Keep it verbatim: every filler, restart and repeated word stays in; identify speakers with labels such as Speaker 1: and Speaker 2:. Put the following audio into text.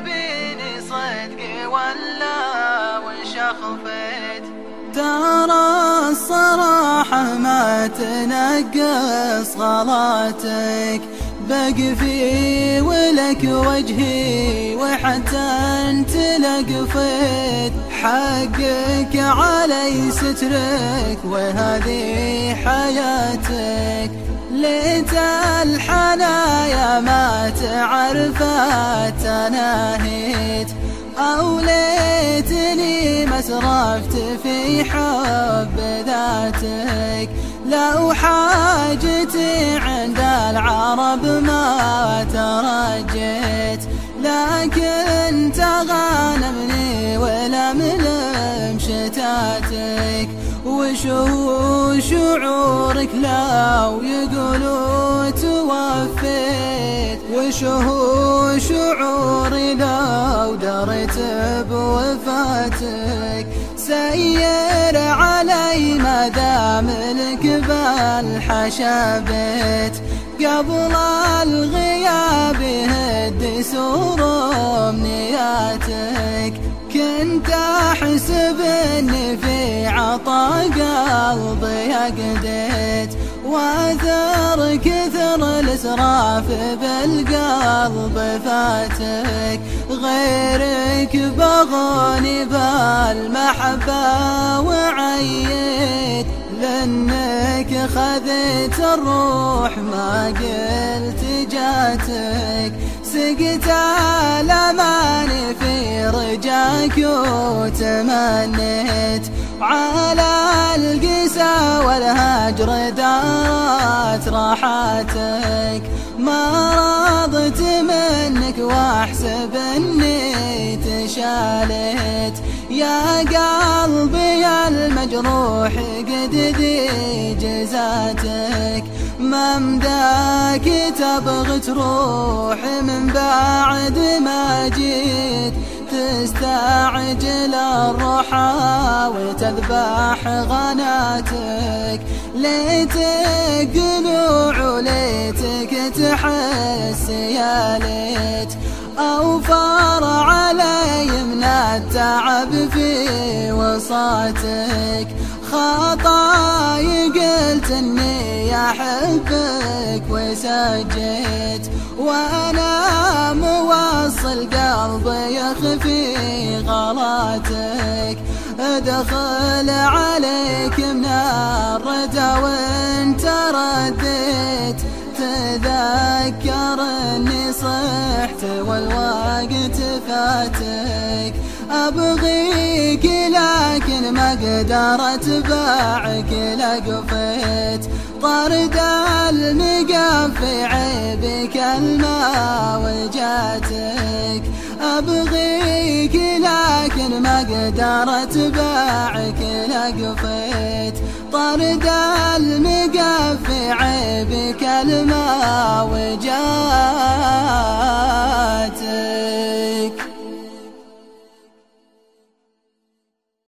Speaker 1: تبيني صدق ولا وش أخفيت؟
Speaker 2: ترى الصراحة ما تنقص غلاتك، بقفي ولك وجهي وحتى انت لقفيت، حقك علي سترك وهذه حياتك، ليت الحنايا ما تعرفت تناهيت، أو ليتني ما سرفت في حب ذاتك، لو حاجتي عند العرب ما ترجيت، لكن تغانمني ولم لم شتاتك، وشو شعورك لو يقولوا توفيت، وشو شعوري لو درت بوفاتك، سير علي ما دام لك بالحشا بيت، قبل الغياب هد سور امنياتك، كنت احسب اني في عطا قلبي اقديت، واثر كثر الاسراف بالقلب فاتك، غيرك بغوني بالمحبة وعيت، لانك خذت الروح ما قلت جاتك، سقت الاماني في رجاك وتمنيت، على القسى والهجر دارت راحاتك، ما رضت منك واحسب اني تشالت، يا قلبي المجروح قد ذي جزاتك، ما مداك تبغى تروح من بعد ما جيت، تستعجل الروحة وتذبح غناتك، ليتك قلوع وليتك تحس يا ليت، أوفر علي من التعب في وصاتك، خطاي قلت اني احبك وسجيت، وانا موصل قلبي يخفي غلاتك، ادخل عليك من الردى وانت رديت، تذكر اني صحت والوقت فاتك، ابغيك لكن ما قدرت باعك لقفيت، طرد المقام في عيبك الماء وجاتك، ابغيك لكن ما قدرت باعك لقفيت، طرد المقام في عيبك الماء وجاتك.